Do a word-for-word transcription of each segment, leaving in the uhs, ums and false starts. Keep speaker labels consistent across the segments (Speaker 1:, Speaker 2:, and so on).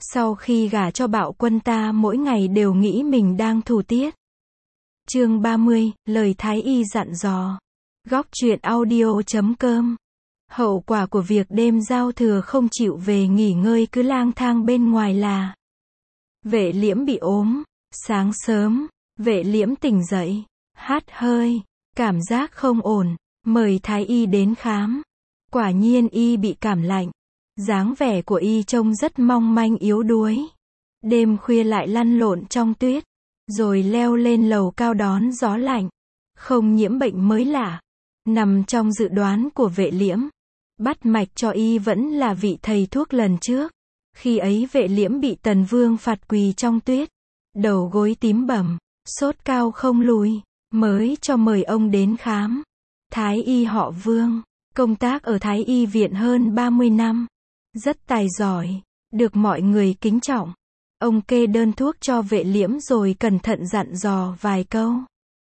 Speaker 1: Sau khi gả cho Bạo Quân ta mỗi ngày đều nghĩ mình đang thủ tiết. Chương ba mươi, lời Thái y dặn dò. Góc truyện audio chấm com. Hậu quả của việc đêm giao thừa không chịu về nghỉ ngơi cứ lang thang bên ngoài là Vệ Liễm bị ốm. Sáng sớm, Vệ Liễm tỉnh dậy, hắt hơi, cảm giác không ổn, mời Thái y đến khám. Quả nhiên y bị cảm lạnh. Dáng vẻ của y trông rất mong manh yếu đuối. Đêm khuya lại lăn lộn trong tuyết, rồi leo lên lầu cao đón gió lạnh. Không nhiễm bệnh mới lạ. Nằm trong dự đoán của Vệ Liễm. Bắt mạch cho y vẫn là vị thầy thuốc lần trước. Khi ấy Vệ Liễm bị Tần Vương phạt quỳ trong tuyết. Đầu gối tím bầm, sốt cao không lùi, mới cho mời ông đến khám. Thái y họ Vương, công tác ở Thái y viện hơn ba mươi năm. Rất tài giỏi, được mọi người kính trọng. Ông kê đơn thuốc cho Vệ Liễm rồi cẩn thận dặn dò vài câu.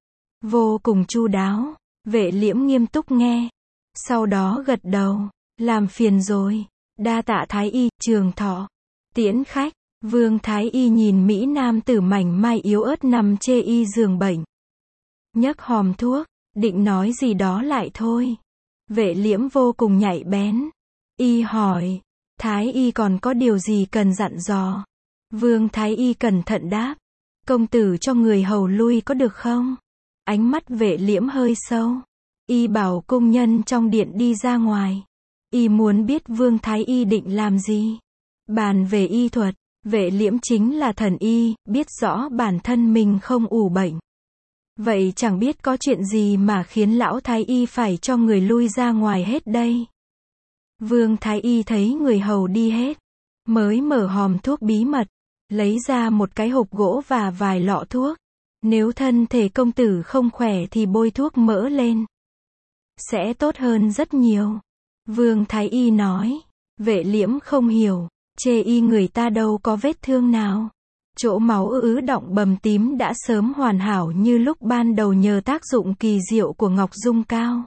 Speaker 1: Vô cùng chu đáo, Vệ Liễm nghiêm túc nghe. Sau đó gật đầu, làm phiền rồi, đa tạ Thái y, trường thọ. Tiễn khách, Vương Thái y nhìn mỹ nam tử mảnh mai yếu ớt nằm chê y giường bệnh. Nhấc hòm thuốc, định nói gì đó lại thôi. Vệ Liễm vô cùng nhạy bén. Y hỏi, Thái y còn có điều gì cần dặn dò? Vương Thái y cẩn thận đáp, công tử cho người hầu lui có được không? Ánh mắt Vệ Liễm hơi sâu. Y bảo cung nhân trong điện đi ra ngoài. Y muốn biết Vương Thái y định làm gì. Bàn về y thuật, Vệ Liễm chính là thần y, biết rõ bản thân mình không ủ bệnh. Vậy chẳng biết có chuyện gì mà khiến lão Thái y phải cho người lui ra ngoài hết đây. Vương Thái y thấy người hầu đi hết, mới mở hòm thuốc bí mật, lấy ra một cái hộp gỗ và vài lọ thuốc. Nếu thân thể công tử không khỏe thì bôi thuốc mỡ lên, sẽ tốt hơn rất nhiều. Vương Thái y nói. Vệ Liễm không hiểu, chê y người ta đâu có vết thương nào. Chỗ máu ứ đọng bầm tím đã sớm hoàn hảo như lúc ban đầu nhờ tác dụng kỳ diệu của Ngọc Dung Cao.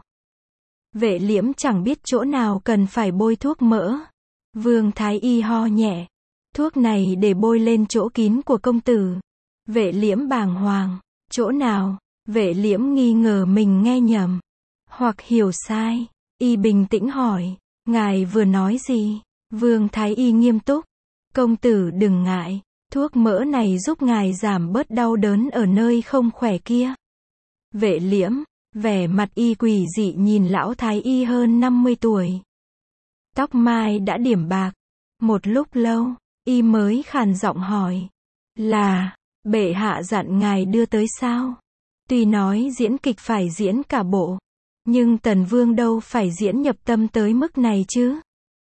Speaker 1: Vệ Liễm chẳng biết chỗ nào cần phải bôi thuốc mỡ. Vương Thái y ho nhẹ. Thuốc này để bôi lên chỗ kín của công tử. Vệ Liễm bàng hoàng. Chỗ nào? Vệ Liễm nghi ngờ mình nghe nhầm, hoặc hiểu sai. Y bình tĩnh hỏi, ngài vừa nói gì? Vương Thái y nghiêm túc. Công tử đừng ngại, thuốc mỡ này giúp ngài giảm bớt đau đớn ở nơi không khỏe kia. Vệ Liễm, vẻ mặt y quỷ dị nhìn lão Thái y hơn năm mươi tuổi. Tóc mai đã điểm bạc. Một lúc lâu, y mới khàn giọng hỏi, là, bệ hạ dặn ngài đưa tới sao? Tuy nói diễn kịch phải diễn cả bộ, nhưng Tần Vương đâu phải diễn nhập tâm tới mức này chứ?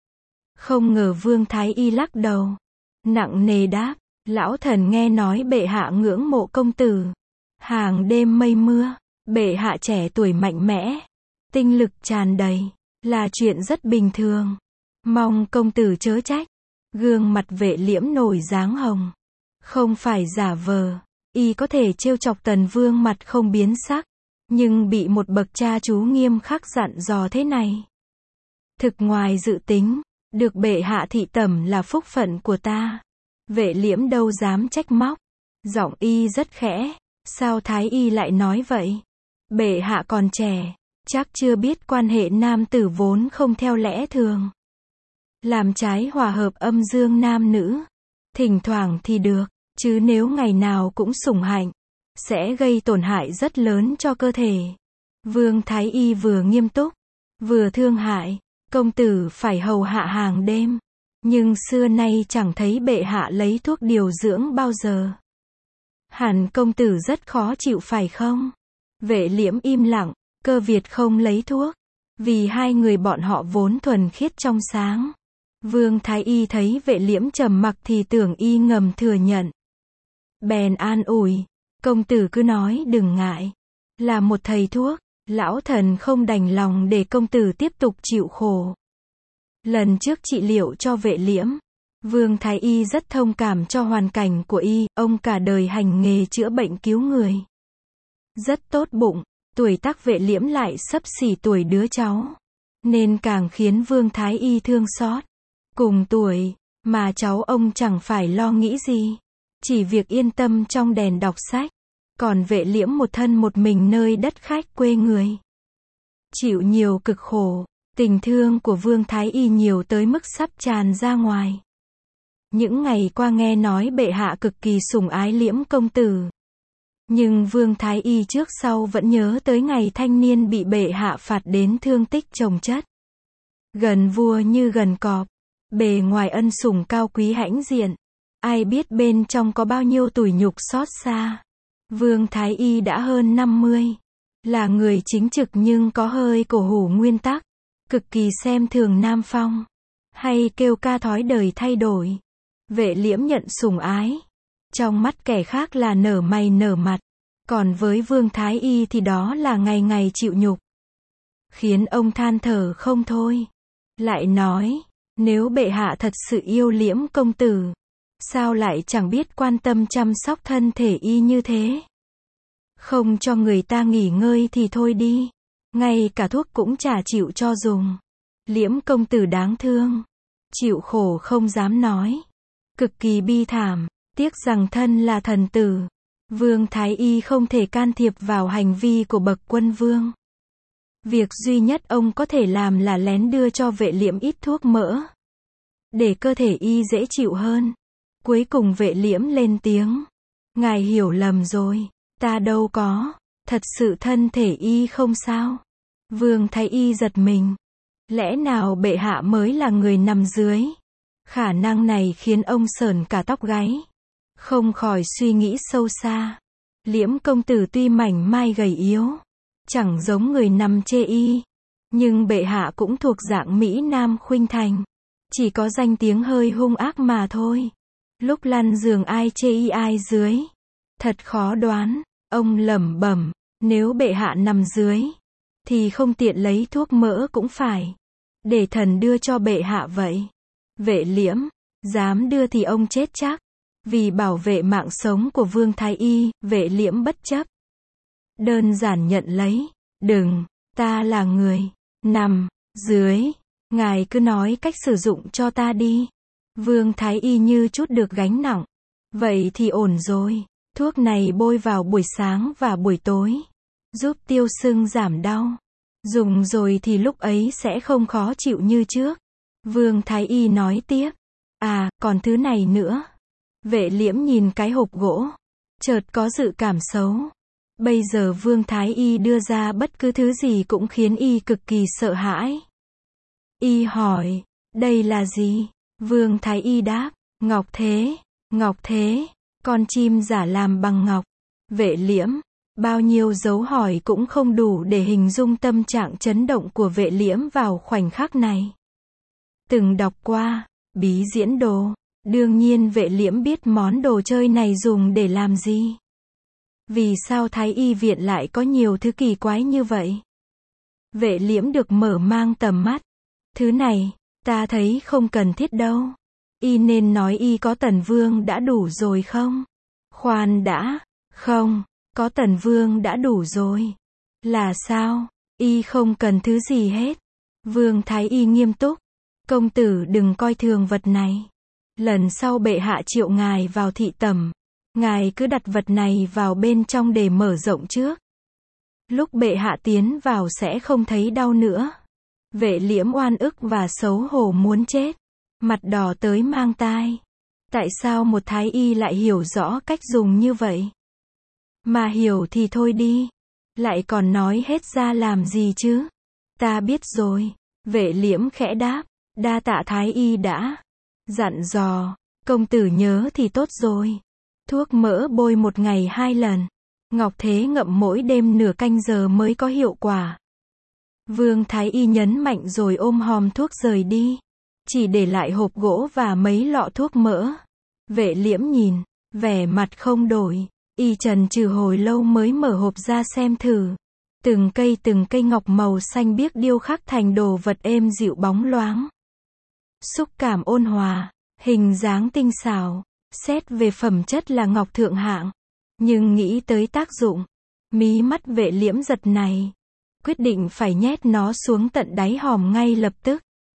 Speaker 1: Không ngờ Vương Thái y lắc đầu, nặng nề đáp, lão thần nghe nói bệ hạ ngưỡng mộ công tử. Hàng đêm mây mưa, bệ hạ trẻ tuổi mạnh mẽ, tinh lực tràn đầy, là chuyện rất bình thường. Mong công tử chớ trách. Gương mặt Vệ Liễm nổi dáng hồng. Không phải giả vờ, y có thể trêu chọc Tần Vương mặt không biến sắc, nhưng bị một bậc cha chú nghiêm khắc dặn dò thế này. Thực ngoài dự tính, được bệ hạ thị tẩm là phúc phận của ta. Vệ Liễm đâu dám trách móc. Giọng y rất khẽ, sao Thái y lại nói vậy? Bệ hạ còn trẻ, chắc chưa biết quan hệ nam tử vốn không theo lẽ thường. Làm trái hòa hợp âm dương nam nữ. Thỉnh thoảng thì được, chứ nếu ngày nào cũng sủng hạnh, sẽ gây tổn hại rất lớn cho cơ thể. Vương Thái y vừa nghiêm túc, vừa thương hại. Công tử phải hầu hạ hàng đêm, nhưng xưa nay chẳng thấy bệ hạ lấy thuốc điều dưỡng bao giờ. Hẳn công tử rất khó chịu phải không? Vệ Liễm im lặng. Cơ Việt không lấy thuốc, vì hai người bọn họ vốn thuần khiết trong sáng. Vương Thái y thấy Vệ Liễm trầm mặc thì tưởng y ngầm thừa nhận. Bèn an ủi, công tử cứ nói đừng ngại. Là một thầy thuốc, lão thần không đành lòng để công tử tiếp tục chịu khổ. Lần trước trị liệu cho Vệ Liễm, Vương Thái y rất thông cảm cho hoàn cảnh của y, ông cả đời hành nghề chữa bệnh cứu người. Rất tốt bụng, tuổi tác Vệ Liễm lại xấp xỉ tuổi đứa cháu, nên càng khiến Vương Thái y thương xót. Cùng tuổi, Mà cháu ông chẳng phải lo nghĩ gì. Chỉ việc yên tâm trong đèn đọc sách. Còn Vệ Liễm một thân một mình nơi đất khách quê người. Chịu nhiều cực khổ. Tình thương của Vương Thái Y nhiều tới mức sắp tràn ra ngoài. Những ngày qua nghe nói bệ hạ cực kỳ sủng ái Liễm công tử. Nhưng Vương Thái Y trước sau vẫn nhớ tới ngày thanh niên bị bệ hạ phạt đến thương tích chồng chất. Gần vua như gần cọp. Bề ngoài ân sủng cao quý hãnh diện. Ai biết bên trong có bao nhiêu tủi nhục xót xa. Vương Thái Y đã hơn năm mươi. Là người chính trực nhưng có hơi cổ hủ nguyên tắc. Cực kỳ xem thường nam phong. Hay kêu ca thói đời thay đổi. Vệ Liễm nhận sủng ái. Trong mắt kẻ khác là nở mày nở mặt. Còn với Vương Thái Y thì đó là ngày ngày chịu nhục. Khiến ông than thở không thôi. Lại nói, nếu bệ hạ thật sự yêu Liễm công tử, sao lại chẳng biết quan tâm chăm sóc thân thể y như thế? Không cho người ta nghỉ ngơi thì thôi đi. Ngay cả thuốc cũng chả chịu cho dùng. Liễm công tử đáng thương. Chịu khổ không dám nói. Cực kỳ bi thảm. Tiếc rằng thân là thần tử. Vương Thái Y không thể can thiệp vào hành vi của bậc quân vương. Việc duy nhất ông có thể làm là lén đưa cho Vệ Liễm ít thuốc mỡ. Để cơ thể y dễ chịu hơn. Cuối cùng Vệ Liễm lên tiếng. Ngài hiểu lầm rồi. Ta đâu có. Thật sự thân thể y không sao. Vương Thái Y giật mình. Lẽ nào bệ hạ mới là người nằm dưới? Khả năng này khiến ông sởn cả tóc gáy. Không khỏi suy nghĩ sâu xa. Liễm công tử tuy mảnh mai gầy yếu. Chẳng giống người nằm chê y. Nhưng bệ hạ cũng thuộc dạng Mỹ Nam khuynh thành. Chỉ có danh tiếng hơi hung ác mà thôi. Lúc lăn giường ai chê y ai dưới. Thật khó đoán. Ông lẩm bẩm. Nếu bệ hạ nằm dưới. Thì không tiện lấy thuốc mỡ cũng phải. Để thần đưa cho bệ hạ vậy. Vệ Liễm. Dám đưa thì ông chết chắc. Vì bảo vệ mạng sống của Vương Thái Y, Vệ Liễm bất chấp. Đơn giản nhận lấy. Đừng. Ta là người. Nằm. Dưới. Ngài cứ nói cách sử dụng cho ta đi. Vương Thái Y như chút được gánh nặng. Vậy thì ổn rồi. Thuốc này bôi vào buổi sáng và buổi tối. Giúp tiêu sưng giảm đau. Dùng rồi thì lúc ấy sẽ không khó chịu như trước. Vương Thái Y nói tiếp. À, còn thứ này nữa. Vệ Liễm nhìn cái hộp gỗ. Chợt có dự cảm xấu. Bây giờ Vương Thái Y đưa ra bất cứ thứ gì cũng khiến y cực kỳ sợ hãi. Y hỏi. Đây là gì? Vương Thái Y đáp. Ngọc thế. Ngọc thế. Con chim giả làm bằng ngọc. Vệ Liễm. Bao nhiêu dấu hỏi cũng không đủ để hình dung tâm trạng chấn động của Vệ Liễm vào khoảnh khắc này. Từng đọc qua. Bí diễn đồ. Đương nhiên Vệ Liễm biết món đồ chơi này dùng để làm gì. Vì sao Thái Y viện lại có nhiều thứ kỳ quái như vậy? Vệ Liễm được mở mang tầm mắt. Thứ này, ta thấy không cần thiết đâu. Y nên nói y có Tần Vương đã đủ rồi không? Khoan đã. Không, có Tần Vương đã đủ rồi. Là sao? Y không cần thứ gì hết. Vương Thái Y nghiêm túc. Công tử đừng coi thường vật này. Lần sau bệ hạ triệu ngài vào thị tẩm. Ngài cứ đặt vật này vào bên trong để mở rộng trước. Lúc bệ hạ tiến vào sẽ không thấy đau nữa. Vệ Liễm oan ức và xấu hổ muốn chết. Mặt đỏ tới mang tai. Tại sao một thái y lại hiểu rõ cách dùng như vậy? Mà hiểu thì thôi đi. Lại còn nói hết ra làm gì chứ? Ta biết rồi. Vệ Liễm khẽ đáp. Đa tạ thái y đã dặn dò. Công tử nhớ thì tốt rồi. Thuốc mỡ bôi một ngày hai lần. Ngọc thế ngậm mỗi đêm nửa canh giờ mới có hiệu quả. Vương Thái Y nhấn mạnh rồi ôm hòm thuốc rời đi. Chỉ để lại hộp gỗ và mấy lọ thuốc mỡ. Vệ Liễm nhìn, vẻ mặt không đổi. Y trần trừ hồi lâu mới mở hộp ra xem thử. Từng cây từng cây ngọc màu xanh biếc điêu khắc thành đồ vật êm dịu bóng loáng. Xúc cảm ôn hòa, hình dáng tinh xảo. Xét về phẩm chất là ngọc thượng hạng. Nhưng nghĩ tới tác dụng. Mí mắt Vệ Liễm giật này. Quyết định phải nhét nó xuống tận đáy hòm ngay lập tức.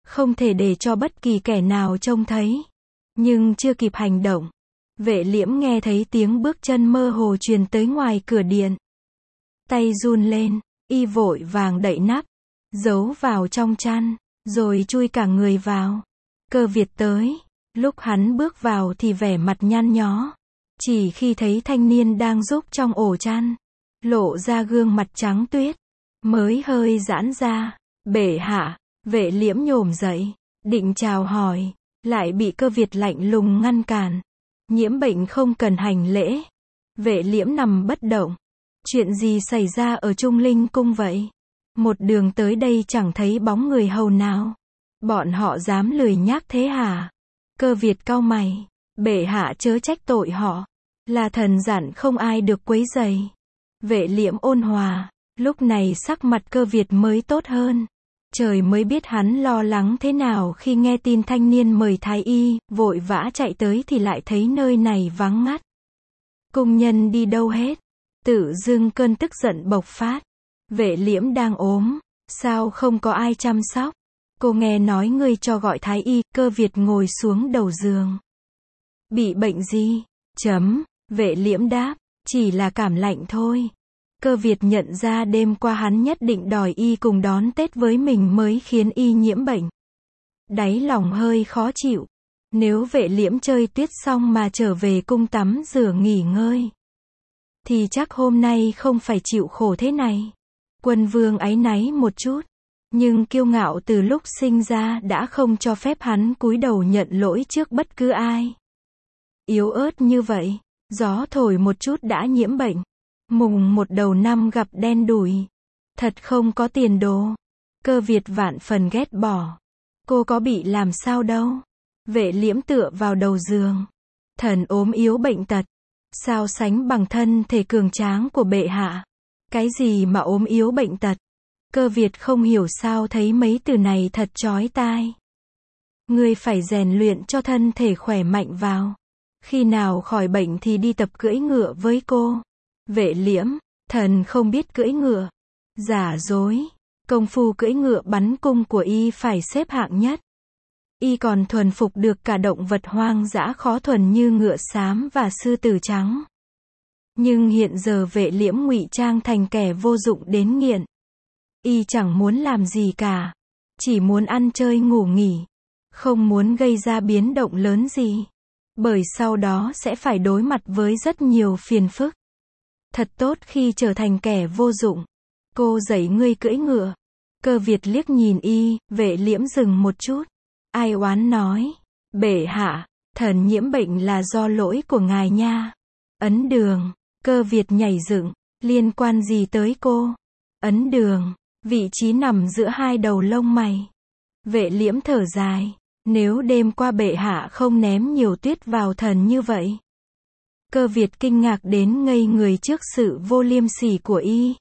Speaker 1: không thể để cho bất kỳ kẻ nào trông thấy. Nhưng chưa kịp hành động, Vệ Liễm nghe thấy tiếng bước chân mơ hồ truyền tới ngoài cửa điện. Tay run lên, y vội vàng đậy nắp, giấu vào trong chăn, rồi chui cả người vào. Cơ Việt tới, lúc hắn bước vào thì vẻ mặt nhăn nhó. Chỉ khi thấy thanh niên đang giúp trong ổ chăn, lộ ra gương mặt trắng tuyết, mới hơi giãn ra. Bệ hạ, Vệ Liễm nhổm dậy, định chào hỏi, lại bị Cơ Việt lạnh lùng ngăn cản. Nhiễm bệnh không cần hành lễ. Vệ Liễm nằm bất động. Chuyện gì xảy ra ở Trung Linh cung vậy? Một đường tới đây chẳng thấy bóng người hầu nào. Bọn họ dám lười nhác thế hả? Cơ Việt cau mày. Bệ hạ chớ trách tội họ. Là thần dặn không ai được quấy rầy. Vệ Liễm ôn hòa. Lúc này sắc mặt Cơ Việt mới tốt hơn. Trời mới biết hắn lo lắng thế nào khi nghe tin thanh niên mời thái y, vội vã chạy tới thì lại thấy nơi này vắng ngắt. Cung nhân đi đâu hết? Tự dưng cơn tức giận bộc phát. Vệ Liễm đang ốm, sao không có ai chăm sóc? Cô nghe nói ngươi cho gọi thái y. Cơ Việt ngồi xuống đầu giường. Bị bệnh gì? Chấm. Vệ Liễm đáp, chỉ là cảm lạnh thôi. Cơ Việt nhận ra đêm qua hắn nhất định đòi y cùng đón Tết với mình mới khiến y nhiễm bệnh. Đáy lòng hơi khó chịu. Nếu Vệ Liễm chơi tuyết xong mà trở về cung tắm rửa nghỉ ngơi, thì chắc hôm nay không phải chịu khổ thế này. Quân vương áy náy một chút, nhưng kiêu ngạo từ lúc sinh ra đã không cho phép hắn cúi đầu nhận lỗi trước bất cứ ai. Yếu ớt như vậy, gió thổi một chút đã nhiễm bệnh. Mùng một đầu năm gặp đen đủi. Thật không có tiền đồ. Cơ Việt vạn phần ghét bỏ. Cô có bị làm sao đâu. Vệ Liễm tựa vào đầu giường. Thần ốm yếu bệnh tật. Sao sánh bằng thân thể cường tráng của bệ hạ. Cái gì mà ốm yếu bệnh tật. Cơ Việt không hiểu sao thấy mấy từ này thật chói tai. Ngươi phải rèn luyện cho thân thể khỏe mạnh vào. Khi nào khỏi bệnh thì đi tập cưỡi ngựa với cô. Vệ Liễm, thần không biết cưỡi ngựa. Giả dối. Công phu cưỡi ngựa bắn cung của y phải xếp hạng nhất. Y còn thuần phục được cả động vật hoang dã khó thuần như ngựa xám và sư tử trắng. Nhưng hiện giờ Vệ Liễm ngụy trang thành kẻ vô dụng đến nghiện. Y chẳng muốn làm gì cả. Chỉ muốn ăn chơi ngủ nghỉ. Không muốn gây ra biến động lớn gì. Bởi sau đó sẽ phải đối mặt với rất nhiều phiền phức. Thật tốt khi trở thành kẻ vô dụng. Cô dạy ngươi cưỡi ngựa. Cơ Việt liếc nhìn y. Vệ Liễm dừng một chút. Ai oán nói. Bệ hạ, thần nhiễm bệnh là do lỗi của ngài nha. Ấn Đường. Cơ Việt nhảy dựng. Liên quan gì tới cô? Ấn Đường. Vị trí nằm giữa hai đầu lông mày. Vệ Liễm thở dài. Nếu đêm qua bệ hạ không ném nhiều tuyết vào thần như vậy. Cơ Việt kinh ngạc đến ngây người trước sự vô liêm sỉ của y.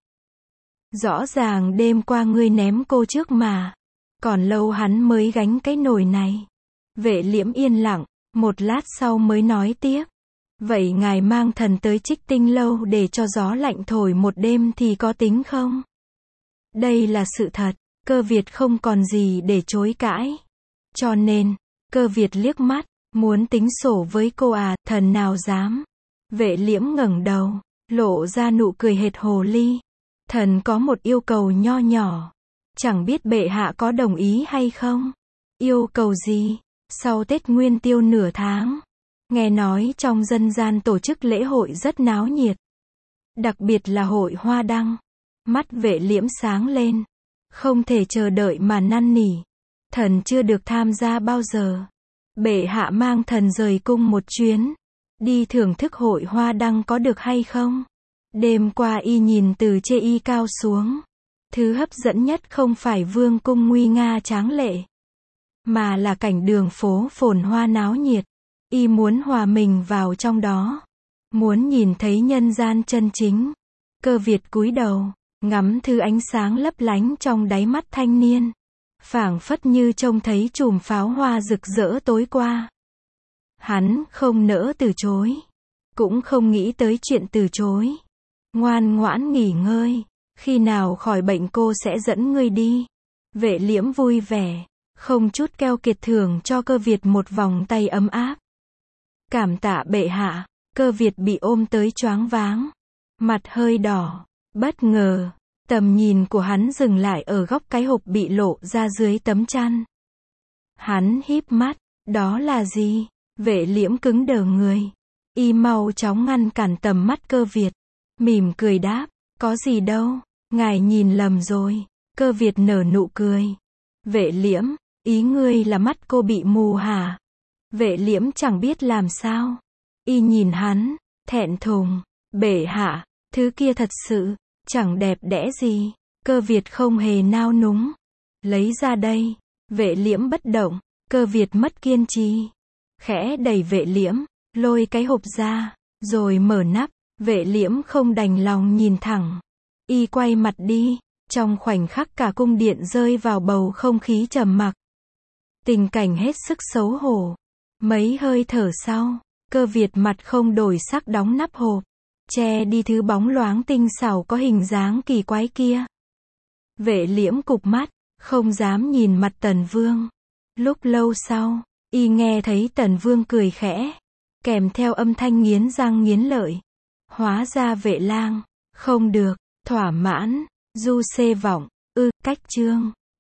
Speaker 1: Rõ ràng đêm qua ngươi ném cô trước mà. Còn lâu hắn mới gánh cái nồi này. Vệ Liễm yên lặng, một lát sau mới nói tiếp. Vậy ngài mang thần tới Trích Tinh lâu để cho gió lạnh thổi một đêm thì có tính không? Đây là sự thật. Cơ Việt không còn gì để chối cãi. Cho nên, Cơ Việt liếc mắt, muốn tính sổ với cô à, thần nào dám. Vệ Liễm ngẩng đầu, lộ ra nụ cười hệt hồ ly. Thần có một yêu cầu nho nhỏ. Chẳng biết bệ hạ có đồng ý hay không? Yêu cầu gì? Sau Tết Nguyên Tiêu nửa tháng, nghe nói trong dân gian tổ chức lễ hội rất náo nhiệt. Đặc biệt là hội hoa đăng. Mắt Vệ Liễm sáng lên. Không thể chờ đợi mà năn nỉ. Thần chưa được tham gia bao giờ. Bệ hạ mang thần rời cung một chuyến. Đi thưởng thức hội hoa đăng có được hay không? Đêm qua y nhìn từ chê y cao xuống. Thứ hấp dẫn nhất không phải vương cung nguy nga tráng lệ. Mà là cảnh đường phố phồn hoa náo nhiệt. Y muốn hòa mình vào trong đó. Muốn nhìn thấy nhân gian chân chính. Cơ Việt cúi đầu, ngắm thứ ánh sáng lấp lánh trong đáy mắt thanh niên. Phảng phất như trông thấy chùm pháo hoa rực rỡ tối qua. Hắn không nỡ từ chối. Cũng không nghĩ tới chuyện từ chối. Ngoan ngoãn nghỉ ngơi. Khi nào khỏi bệnh cô sẽ dẫn ngươi đi. Vệ Liễm vui vẻ. không chút keo kiệt thưởng cho Cơ Việt một vòng tay ấm áp. Cảm tạ bệ hạ, Cơ Việt bị ôm tới choáng váng, mặt hơi đỏ, bất ngờ, tầm nhìn của hắn dừng lại ở góc cái hộp bị lộ ra dưới tấm chăn. Hắn híp mắt, đó là gì? Vệ Liễm cứng đờ người. Y mau chóng ngăn cản tầm mắt Cơ Việt, mỉm cười đáp, có gì đâu, ngài nhìn lầm rồi. Cơ Việt nở nụ cười. Vệ Liễm, ý ngươi là mắt cô bị mù hả? Vệ Liễm chẳng biết làm sao. Y nhìn hắn, thẹn thùng, bệ hạ, thứ kia thật sự, chẳng đẹp đẽ gì. Cơ Việt không hề nao núng. Lấy ra đây. Vệ Liễm bất động. Cơ Việt mất kiên trì. Khẽ đẩy Vệ Liễm, lôi cái hộp ra, rồi mở nắp. Vệ Liễm không đành lòng nhìn thẳng. Y quay mặt đi. Trong khoảnh khắc cả cung điện rơi vào bầu không khí trầm mặc. Tình cảnh hết sức xấu hổ. Mấy hơi thở sau, Cơ Việt mặt không đổi sắc đóng nắp hộp, che đi thứ bóng loáng tinh xảo có hình dáng kỳ quái kia. Vệ Liễm cụp mắt, không dám nhìn mặt Tần Vương. Lúc lâu sau, y nghe thấy Tần Vương cười khẽ, kèm theo âm thanh nghiến răng nghiến lợi. Hóa ra Vệ lang, không được, thỏa mãn, du xê vọng, ư, cách chương.